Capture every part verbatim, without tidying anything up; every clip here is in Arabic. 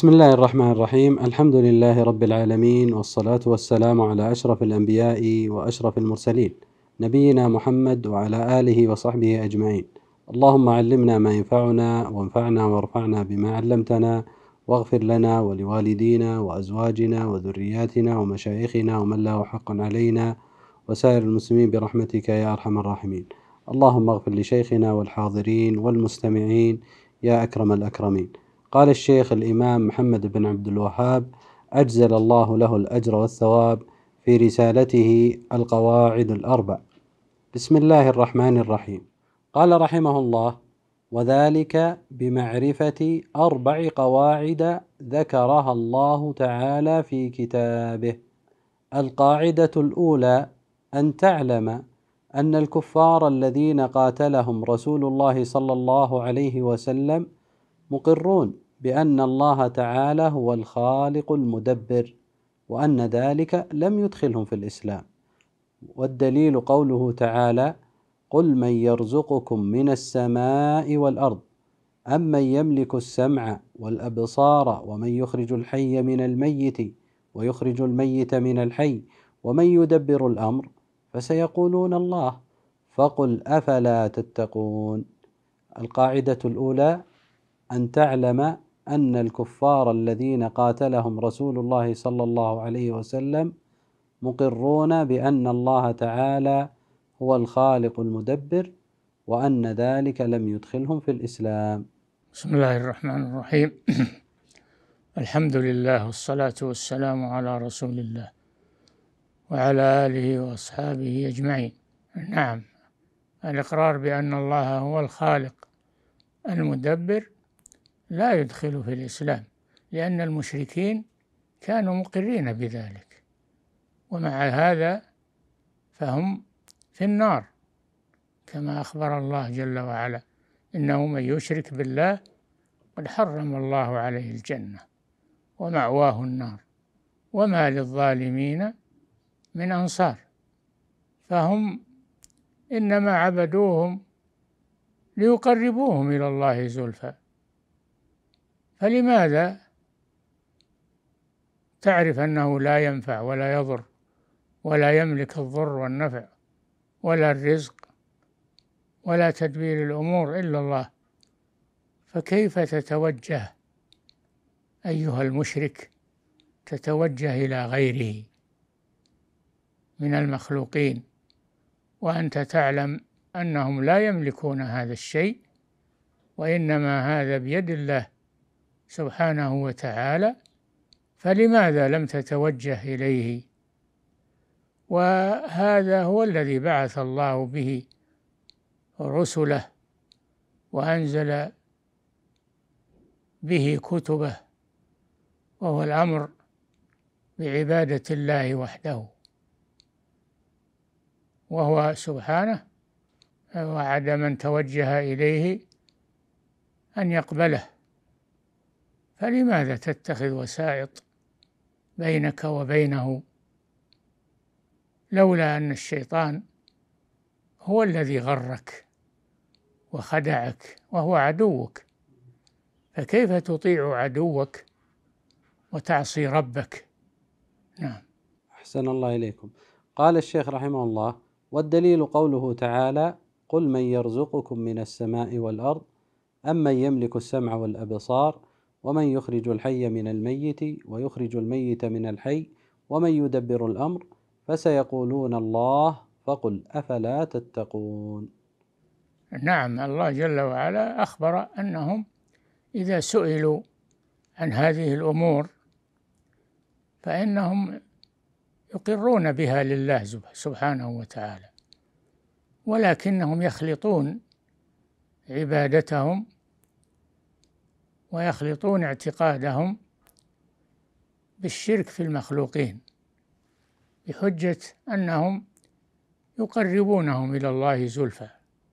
بسم الله الرحمن الرحيم. الحمد لله رب العالمين، والصلاة والسلام على أشرف الأنبياء وأشرف المرسلين، نبينا محمد وعلى آله وصحبه أجمعين. اللهم علمنا ما ينفعنا وانفعنا وارفعنا بما علمتنا، واغفر لنا ولوالدينا وأزواجنا وذرياتنا ومشايخنا ومن له حق علينا وسائر المسلمين برحمتك يا أرحم الراحمين. اللهم اغفر لشيخنا والحاضرين والمستمعين يا أكرم الأكرمين. قال الشيخ الإمام محمد بن عبد الوهاب أجزل الله له الأجر والثواب في رسالته القواعد الأربع. بسم الله الرحمن الرحيم. قال رحمه الله: وذلك بمعرفة أربع قواعد ذكرها الله تعالى في كتابه. القاعدة الأولى: أن تعلم أن الكفار الذين قاتلهم رسول الله صلى الله عليه وسلم مقرون بأن الله تعالى هو الخالق المدبر، وأن ذلك لم يدخلهم في الإسلام. والدليل قوله تعالى: قل من يرزقكم من السماء والأرض أمن يملك السمع والأبصار ومن يخرج الحي من الميت ويخرج الميت من الحي ومن يدبر الأمر، فسيقولون الله، فقل أفلا تتقون. القاعدة الأولى: أن تعلم أن الكفار الذين قاتلهم رسول الله صلى الله عليه وسلم مقرون بأن الله تعالى هو الخالق المدبر، وأن ذلك لم يدخلهم في الإسلام. بسم الله الرحمن الرحيم. الحمد لله، والصلاة والسلام على رسول الله وعلى آله وأصحابه أجمعين. نعم، الإقرار بأن الله هو الخالق المدبر لا يدخل في الإسلام، لأن المشركين كانوا مقرين بذلك، ومع هذا فهم في النار، كما أخبر الله جل وعلا: إنه من يشرك بالله قد حرم الله عليه الجنة ومأواه النار وما للظالمين من أنصار. فهم إنما عبدوهم ليقربوهم إلى الله زلفى، فلماذا تعرف أنه لا ينفع ولا يضر ولا يملك الضر والنفع ولا الرزق ولا تدبير الأمور إلا الله، فكيف تتوجه أيها المشرك، تتوجه إلى غيره من المخلوقين وأنت تعلم أنهم لا يملكون هذا الشيء، وإنما هذا بيد الله سبحانه وتعالى، فلماذا لم تتوجه إليه؟ وهذا هو الذي بعث الله به رسله وأنزل به كتبه، وهو الأمر بعبادة الله وحده، وهو سبحانه وعد من توجه إليه أن يقبله، فلماذا تتخذ وسائط بينك وبينه؟ لولا أن الشيطان هو الذي غرك وخدعك وهو عدوك، فكيف تطيع عدوك وتعصي ربك؟ نعم. أحسن الله إليكم. قال الشيخ رحمه الله: والدليل قوله تعالى: قل من يرزقكم من السماء والأرض أمن يملك السمع والأبصار ومن يخرج الحي من الميت ويخرج الميت من الحي ومن يدبر الأمر، فسيقولون الله، فقل أفلا تتقون. نعم، الله جل وعلا أخبر أنهم إذا سئلوا عن هذه الأمور فإنهم يقرون بها لله سبحانه وتعالى، ولكنهم يخلطون عبادتهم ويخلطون اعتقادهم بالشرك في المخلوقين، بحجة أنهم يقربونهم إلى الله زلفى،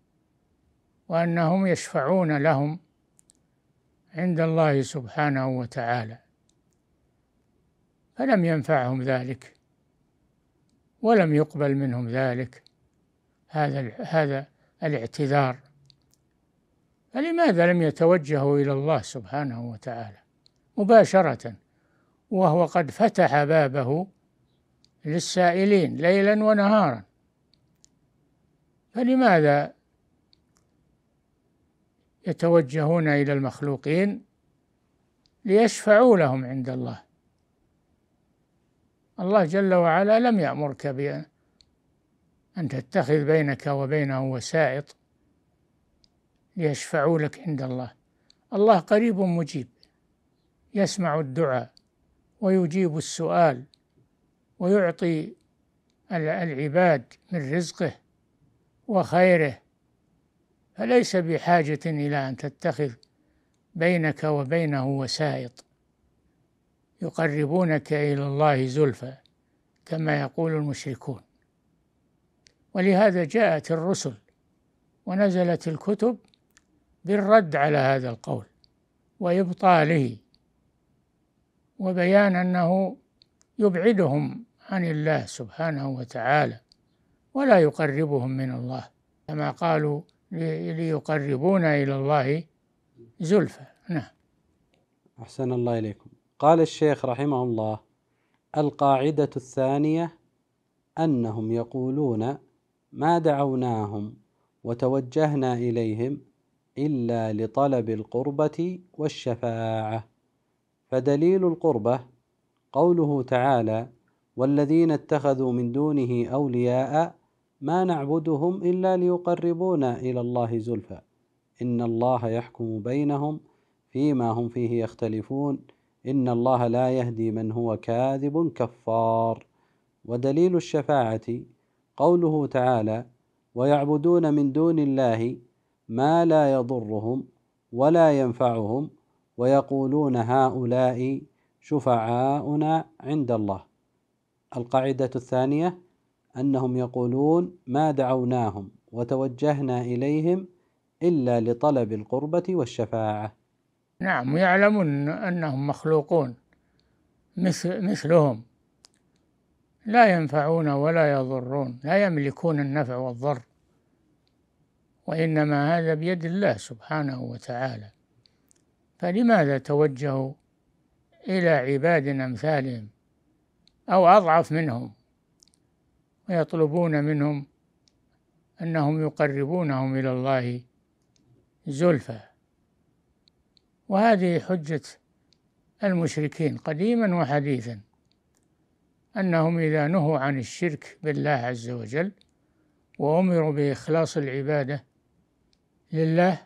وأنهم يشفعون لهم عند الله سبحانه وتعالى، فلم ينفعهم ذلك ولم يقبل منهم ذلك هذا هذا الاعتذار. فلماذا لم يتوجهوا إلى الله سبحانه وتعالى مباشرة، وهو قد فتح بابه للسائلين ليلا ونهارا. فلماذا يتوجهون إلى المخلوقين ليشفعوا لهم عند الله؟ الله جل وعلا لم يأمرك بأن تتخذ بينك وبينه وسائط ليشفعوا لك عند الله. الله قريب مجيب، يسمع الدعاء ويجيب السؤال ويعطي العباد من رزقه وخيره، فليس بحاجة إلى أن تتخذ بينك وبينه وسائط يقربونك إلى الله زلفى كما يقول المشركون. ولهذا جاءت الرسل ونزلت الكتب بالرد على هذا القول وإبطاله، وبيان أنه يبعدهم عن الله سبحانه وتعالى ولا يقربهم من الله، كما قالوا ليقربونا إلى الله زلفى. نعم. أحسن الله إليكم. قال الشيخ رحمه الله: القاعدة الثانية أنهم يقولون ما دعوناهم وتوجهنا إليهم إلا لطلب القربة والشفاعة. فدليل القربة قوله تعالى: والذين اتخذوا من دونه أولياء ما نعبدهم إلا ليقربونا إلى الله زلفى إن الله يحكم بينهم فيما هم فيه يختلفون إن الله لا يهدي من هو كاذب كفار. ودليل الشفاعة قوله تعالى: ويعبدون من دون الله ما لا يضرهم ولا ينفعهم ويقولون هؤلاء شفعاؤنا عند الله. القاعدة الثانية أنهم يقولون ما دعوناهم وتوجهنا إليهم إلا لطلب القربة والشفاعة. نعم، يعلمون أنهم مخلوقون مثل مثلهم، لا ينفعون ولا يضرون، لا يملكون النفع والضر، وإنما هذا بيد الله سبحانه وتعالى. فلماذا توجهوا إلى عباد أمثالهم أو أضعف منهم ويطلبون منهم أنهم يقربونهم إلى الله زلفى؟ وهذه حجة المشركين قديما وحديثا، أنهم إذا نهوا عن الشرك بالله عز وجل وأمروا بإخلاص العبادة لله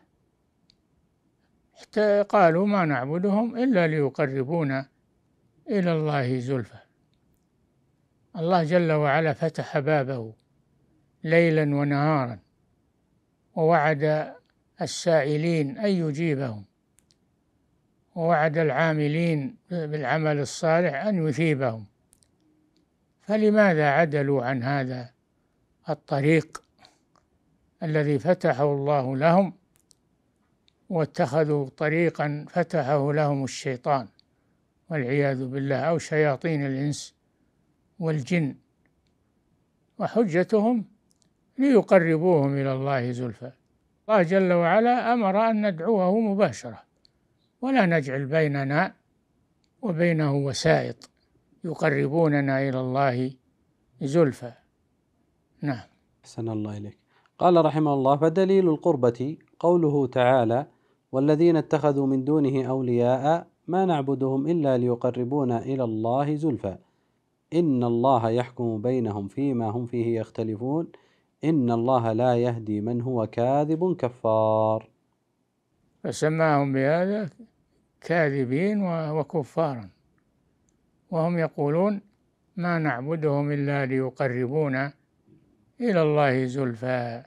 حتى قالوا ما نعبدهم إلا ليقربونا إلى الله زلفى. الله جل وعلا فتح بابه ليلا ونهارا ووعد السائلين أن يجيبهم، ووعد العاملين بالعمل الصالح أن يثيبهم. فلماذا عدلوا عن هذا الطريق الذي فتحه الله لهم واتخذوا طريقا فتحه لهم الشيطان والعياذ بالله أو شياطين الإنس والجن؟ وحجتهم ليقربوهم إلى الله زلفى. الله جل وعلا أمر أن ندعوه مباشرة ولا نجعل بيننا وبينه وسائط يقربوننا إلى الله زلفى. نعم. أحسن الله إليك. قال رحمه الله: فدليل القربة قوله تعالى: والذين اتخذوا من دونه أولياء ما نعبدهم إلا ليقربونا إلى الله زلفى إن الله يحكم بينهم فيما هم فيه يختلفون إن الله لا يهدي من هو كاذب كفار. فسماهم بهذا كاذبين وكفارا، وهم يقولون ما نعبدهم إلا ليقربونا إلى الله زلفى،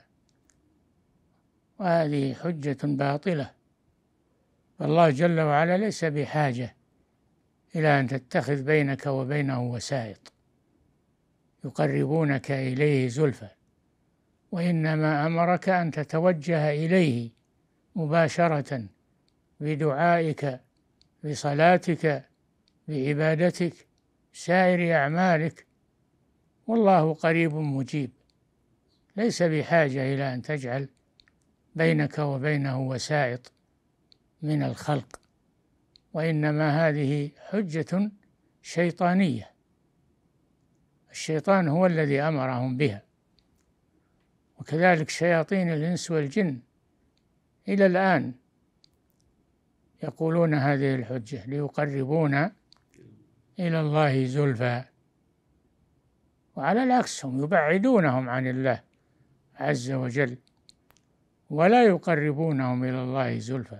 وهذه حجة باطلة. فالله جل وعلا ليس بحاجة إلى أن تتخذ بينك وبينه وسائط يقربونك إليه زلفى، وإنما أمرك أن تتوجه إليه مباشرة بدعائك بصلاتك بعبادتك سائر أعمالك، والله قريب مجيب، ليس بحاجة إلى أن تجعل بينك وبينه وسائط من الخلق وإنما هذه حجة شيطانية، الشيطان هو الذي أمرهم بها، وكذلك شياطين الإنس والجن إلى الآن يقولون هذه الحجة ليقربونا إلى الله زلفى، وعلى العكس هم يبعدونهم عن الله عز وجل ولا يقربونهم إلى الله زلفى.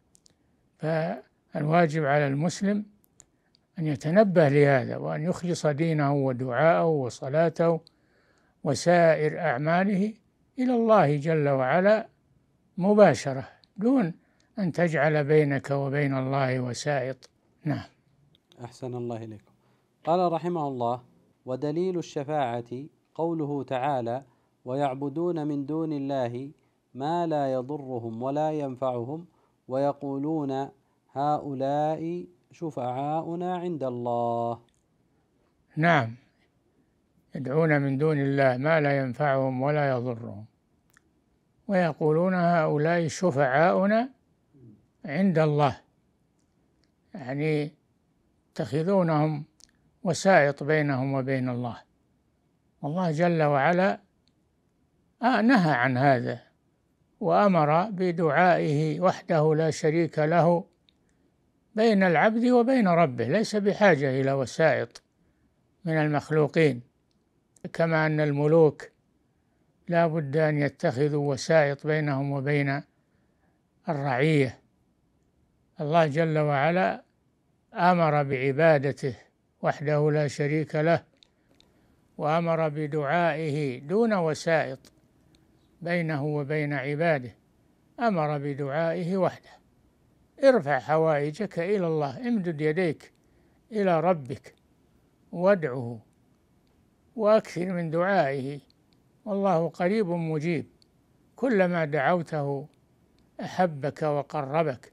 فالواجب على المسلم أن يتنبه لهذا، وأن يخلص دينه ودعاءه وصلاته وسائر أعماله إلى الله جل وعلا مباشرة، دون أن تجعل بينك وبين الله وسائط. نعم. أحسن الله إليكم. قال رحمه الله: ودليل الشفاعة قوله تعالى: ويعبدون من دون الله ما لا يضرهم ولا ينفعهم ويقولون هؤلاء شفعاؤنا عند الله. نعم، يدعون من دون الله ما لا ينفعهم ولا يضرهم ويقولون هؤلاء شفعاؤنا عند الله، يعني يتخذونهم وسائط بينهم وبين الله. الله جل وعلا نهى عن هذا وأمر بدعائه وحده لا شريك له بين العبد وبين ربه، ليس بحاجة إلى وسائط من المخلوقين، كما أن الملوك لا بد أن يتخذوا وسائط بينهم وبين الرعية. الله جل وعلا أمر بعبادته وحده لا شريك له، وأمر بدعائه دون وسائط بينه وبين عباده، أمر بدعائه وحده. ارفع حوائجك إلى الله، امدد يديك إلى ربك وادعه وأكثر من دعائه، والله قريب مجيب، كلما دعوته أحبك وقربك،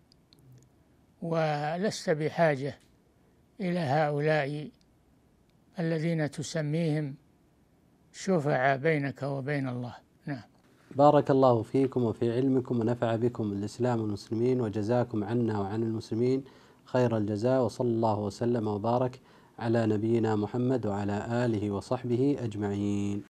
ولست بحاجة إلى هؤلاء الذين تسميهم شفعاء بينك وبين الله. نعم. بارك الله فيكم وفي علمكم ونفع بكم الإسلام والمسلمين، وجزاكم عنا وعن المسلمين خير الجزاء، وصلى الله وسلم وبارك على نبينا محمد وعلى آله وصحبه أجمعين.